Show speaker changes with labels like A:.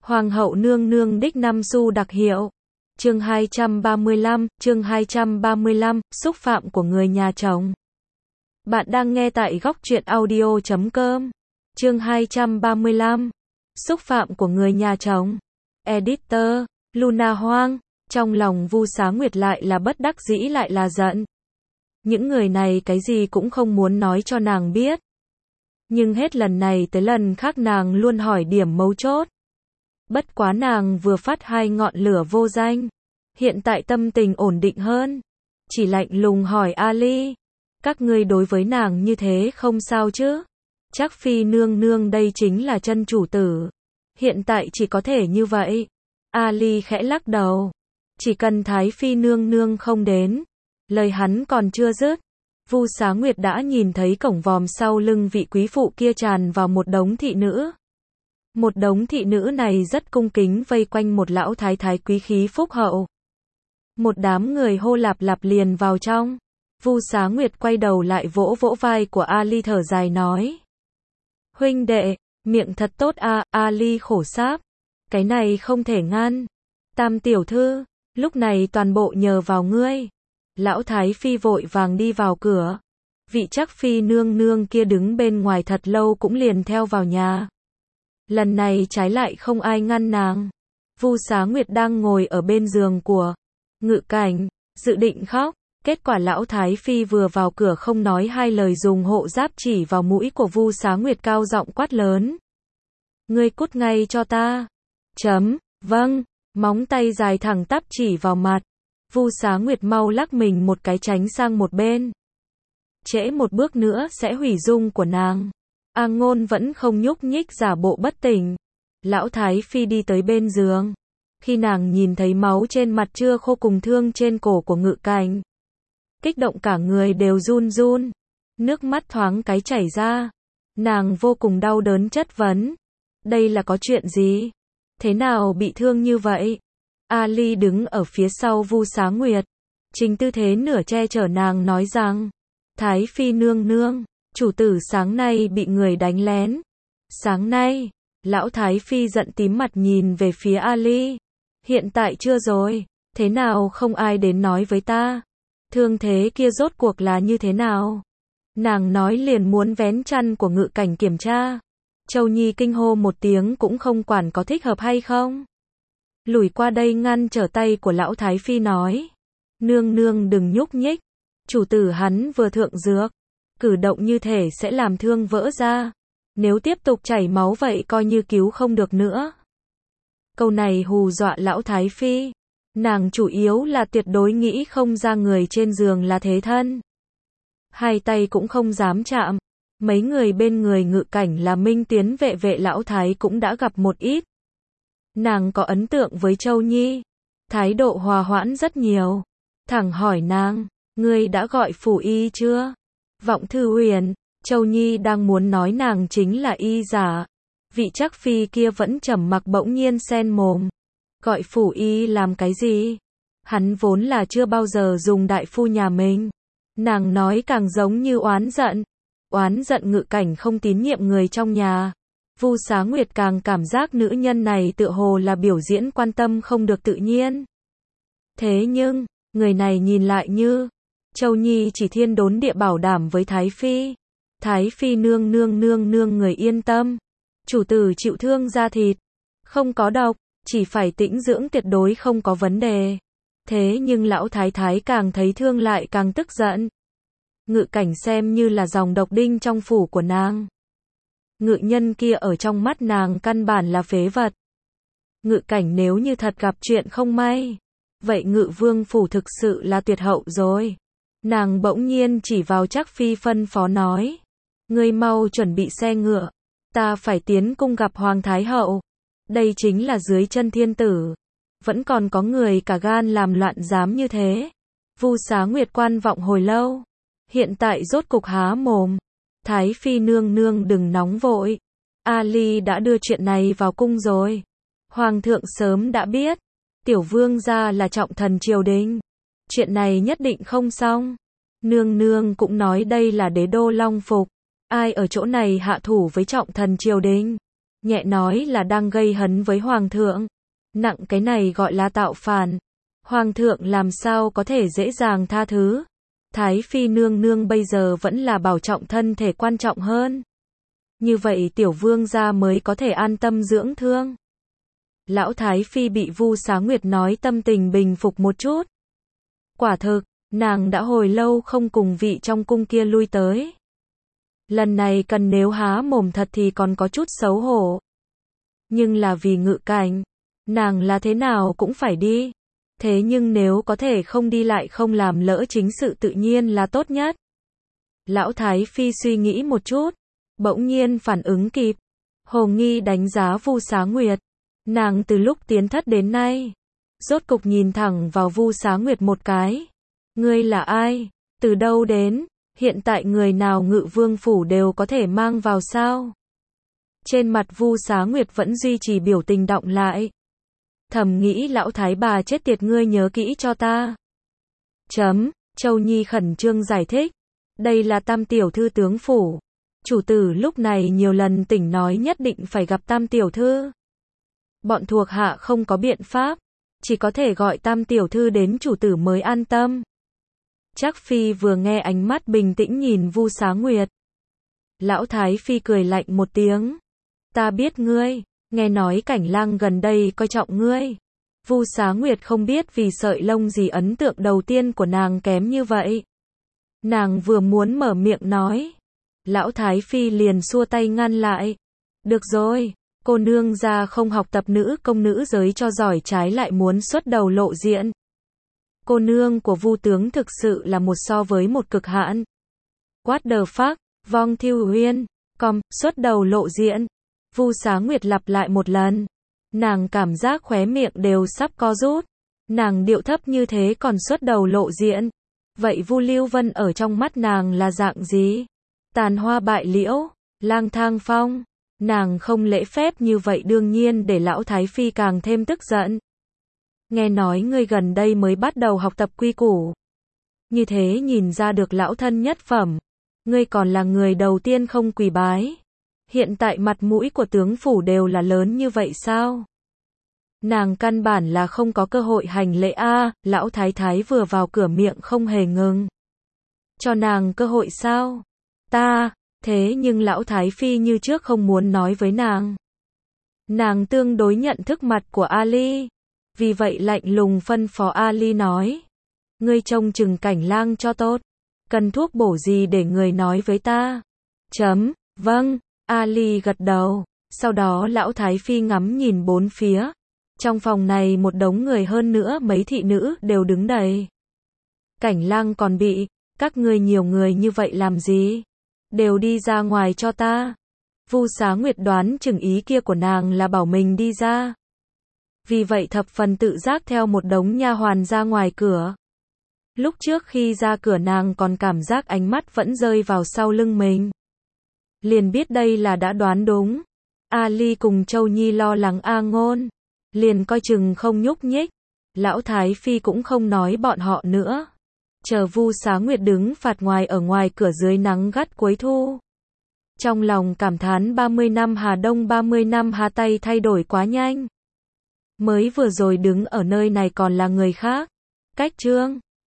A: Hoàng hậu nương nương đích năm xu đặc hiệu. Chương 235, xúc phạm của người nhà chồng. Bạn đang nghe tại góc truyện audio.com. Chương 235, xúc phạm của người nhà chồng. Editor, Luna Hoang. Trong lòng Vu Xá Nguyệt lại là bất đắc dĩ lại là giận. Những người này cái gì cũng không muốn nói cho nàng biết. Nhưng hết lần này tới lần khác nàng luôn hỏi điểm mấu chốt. Bất quá nàng vừa phát 2 ngọn lửa vô danh. Hiện tại tâm tình ổn định hơn. Chỉ lạnh lùng hỏi Ali. Các ngươi đối với nàng như thế không sao chứ? Chắc phi nương nương đây chính là chân chủ tử. Hiện tại chỉ có thể như vậy. Ali khẽ lắc đầu. Chỉ cần Thái phi nương nương không đến. Lời hắn còn chưa dứt. Vu Xá Nguyệt đã nhìn thấy cổng vòm sau lưng vị quý phụ kia tràn vào một đống thị nữ. Một đống thị nữ này rất cung kính vây quanh một lão thái thái quý khí phúc hậu. Một đám người hô lạp lạp liền vào trong. Vu Xá Nguyệt quay đầu lại vỗ vỗ vai của Ali thở dài nói. Huynh đệ, miệng thật tốt à, Ali khổ sáp. Cái này không thể ngăn. Tam tiểu thư, lúc này toàn bộ nhờ vào ngươi. Lão thái phi vội vàng đi vào cửa. Vị chắc phi nương nương kia đứng bên ngoài thật lâu cũng liền theo vào nhà. Lần này trái lại không ai ngăn nàng. Vu Xá Nguyệt đang ngồi ở bên giường của Ngự Cảnh, dự định khóc. Kết quả lão thái phi vừa vào cửa không nói hai lời dùng hộ giáp chỉ vào mũi của Vu Xá Nguyệt cao giọng quát lớn. Ngươi cút ngay cho ta. Vâng, móng tay dài thẳng tắp chỉ vào mặt. Vu Xá Nguyệt mau lắc mình một cái tránh sang một bên. Trễ một bước nữa sẽ hủy dung của nàng. A Ngôn vẫn không nhúc nhích giả bộ bất tỉnh. Lão thái phi đi tới bên giường. Khi nàng nhìn thấy máu trên mặt chưa khô cùng thương trên cổ của Ngự Cảnh, kích động cả người đều run run. Nước mắt thoáng cái chảy ra. Nàng vô cùng đau đớn chất vấn. Đây là có chuyện gì? Thế nào bị thương như vậy? Ali đứng ở phía sau Vu Xá Nguyệt. Trình tư thế nửa che chở nàng nói rằng. Thái phi nương nương, chủ tử sáng nay bị người đánh lén. Sáng nay, lão thái phi giận tím mặt nhìn về phía Ali. Hiện tại chưa rồi, thế nào không ai đến nói với ta? Thương thế kia rốt cuộc là như thế nào? Nàng nói liền muốn vén chăn của Ngự Cảnh kiểm tra. Châu Nhi kinh hô một tiếng cũng không quản có thích hợp hay không. Lùi qua đây ngăn trở tay của lão thái phi nói. Nương nương đừng nhúc nhích. Chủ tử hắn vừa thượng dược. Cử động như thể sẽ làm thương vỡ ra. Nếu tiếp tục chảy máu vậy coi như cứu không được nữa. Câu này hù dọa lão thái phi. Nàng chủ yếu là tuyệt đối nghĩ không ra người trên giường là thế thân. Hai tay cũng không dám chạm. Mấy người bên người Ngự Cảnh là Minh Tiến vệ lão thái cũng đã gặp một ít. Nàng có ấn tượng với Châu Nhi. Thái độ hòa hoãn rất nhiều. Thẳng hỏi nàng, ngươi đã gọi phủ y chưa? Vọng Thư Huyền, Châu Nhi đang muốn nói nàng chính là y giả. Vị chắc phi kia vẫn trầm mặc bỗng nhiên xen mồm. Gọi phủ y làm cái gì? Hắn vốn là chưa bao giờ dùng đại phu nhà mình. Nàng nói càng giống như oán giận. Oán giận Ngự Cảnh không tín nhiệm người trong nhà. Vu Xá Nguyệt càng cảm giác nữ nhân này tựa hồ là biểu diễn quan tâm không được tự nhiên. Thế nhưng, người này nhìn lại như Châu Nhi chỉ thiên đốn địa bảo đảm với Thái phi. Thái phi nương người yên tâm. Chủ tử chịu thương da thịt. Không có độc, chỉ phải tĩnh dưỡng tuyệt đối không có vấn đề. Thế nhưng lão thái thái càng thấy thương lại càng tức giận. Ngự Cảnh xem như là dòng độc đinh trong phủ của nàng. Ngự nhân kia ở trong mắt nàng căn bản là phế vật. Ngự Cảnh nếu như thật gặp chuyện không may, vậy Ngự vương phủ thực sự là tuyệt hậu rồi. Nàng bỗng nhiên chỉ vào Trác phi phân phó nói. Ngươi mau chuẩn bị xe ngựa. Ta phải tiến cung gặp Hoàng Thái hậu. Đây chính là dưới chân thiên tử. Vẫn còn có người cả gan làm loạn dám như thế. Vu Xá Nguyệt quan vọng hồi lâu. Hiện tại rốt cục há mồm. Thái phi nương nương đừng nóng vội. Ali đã đưa chuyện này vào cung rồi. Hoàng thượng sớm đã biết. Tiểu vương gia là trọng thần triều đình. Chuyện này nhất định không xong. Nương nương cũng nói đây là đế đô Long Phục. Ai ở chỗ này hạ thủ với trọng thần triều đình? nhẹ nói là đang gây hấn với Hoàng thượng, nặng cái này gọi là tạo phản. Hoàng thượng làm sao có thể dễ dàng tha thứ. Thái Phi nương nương bây giờ vẫn là bảo trọng thân thể quan trọng hơn. Như vậy tiểu vương gia mới có thể an tâm dưỡng thương. Lão Thái Phi bị Vu Xá Nguyệt nói tâm tình bình phục một chút. Quả thực, nàng đã hồi lâu không cùng vị trong cung kia lui tới. Lần này cần nếu há mồm thật thì còn có chút xấu hổ. Nhưng là vì Ngự Cảnh, nàng là thế nào cũng phải đi. Thế nhưng nếu có thể không đi lại không làm lỡ chính sự tự nhiên là tốt nhất. Lão Thái Phi suy nghĩ một chút, bỗng nhiên phản ứng kịp. Hồ nghi đánh giá Vu Xá Nguyệt. Nàng từ lúc tiến thất đến nay, rốt cục nhìn thẳng vào Vu Xá Nguyệt một cái. Ngươi là ai? Từ đâu đến? Hiện tại người nào Ngự Vương phủ đều có thể mang vào sao? Trên mặt Vu Xá Nguyệt vẫn duy trì biểu tình đọng lại. Thầm nghĩ lão thái bà chết tiệt ngươi nhớ kỹ cho ta. Châu Nhi khẩn trương giải thích. Đây là Tam tiểu thư tướng phủ. Chủ tử lúc này nhiều lần tỉnh nói nhất định phải gặp Tam tiểu thư. Bọn thuộc hạ không có biện pháp, chỉ có thể gọi Tam tiểu thư đến chủ tử mới an tâm. Trác Phi vừa nghe ánh mắt bình tĩnh nhìn Vu Xá Nguyệt. Lão Thái Phi cười lạnh một tiếng. Ta biết ngươi, nghe nói Cảnh Lang gần đây coi trọng ngươi. Vu Xá Nguyệt không biết vì sợi lông gì ấn tượng đầu tiên của nàng kém như vậy. Nàng vừa muốn mở miệng nói, Lão Thái Phi liền xua tay ngăn lại. Được rồi, cô nương gia không học tập nữ công nữ giới cho giỏi trái lại muốn xuất đầu lộ diện. Cô nương của Vu tướng thực sự là một so với một cực hạn. What the fuck, Vong Thiêu Uyên, xuất đầu lộ diện. Vu Xá Nguyệt lặp lại một lần. Nàng cảm giác khóe miệng đều sắp co rút. Nàng điệu thấp như thế còn xuất đầu lộ diện. Vậy Vu Lưu Vân ở trong mắt nàng là dạng gì? Tàn hoa bại liễu, lang thang phong. Nàng không lễ phép như vậy đương nhiên để lão Thái Phi càng thêm tức giận. Nghe nói ngươi gần đây mới bắt đầu học tập quy củ. Như thế nhìn ra được lão thân nhất phẩm. Ngươi còn là người đầu tiên không quỳ bái. Hiện tại mặt mũi của tướng phủ đều là lớn như vậy sao? Nàng căn bản là không có cơ hội hành lễ a. Lão Thái Thái vừa vào cửa miệng không hề ngừng. Cho nàng cơ hội sao? Thế nhưng lão Thái Phi như trước không muốn nói với nàng. Nàng tương đối nhận thức mặt của Ali. Vì vậy lạnh lùng phân phó Ali nói. Ngươi trông chừng Cảnh Lang cho tốt. Cần thuốc bổ gì để người nói với ta? Vâng, Ali gật đầu. Sau đó lão Thái Phi ngắm nhìn bốn phía. Trong phòng này một đống người hơn nữa mấy thị nữ đều đứng đầy. Cảnh Lang còn bị, các ngươi nhiều người như vậy làm gì? Đều đi ra ngoài cho ta. Vu Xá Nguyệt đoán chừng ý kia của nàng là bảo mình đi ra. Vì vậy thập phần tự giác theo một đống nha hoàn ra ngoài cửa. Lúc trước khi ra cửa nàng còn cảm giác ánh mắt vẫn rơi vào sau lưng mình. Liền biết đây là đã đoán đúng. Ali cùng Châu Nhi lo lắng A Ngôn. Liền coi chừng không nhúc nhích. Lão Thái Phi cũng không nói bọn họ nữa. Chờ Vu Xá Nguyệt đứng phạt ngoài ở ngoài cửa dưới nắng gắt cuối thu. Trong lòng cảm thán 30 năm Hà Đông 30 năm Hà Tây thay đổi quá nhanh. Mới vừa rồi đứng ở nơi này còn là người khác. Cách chương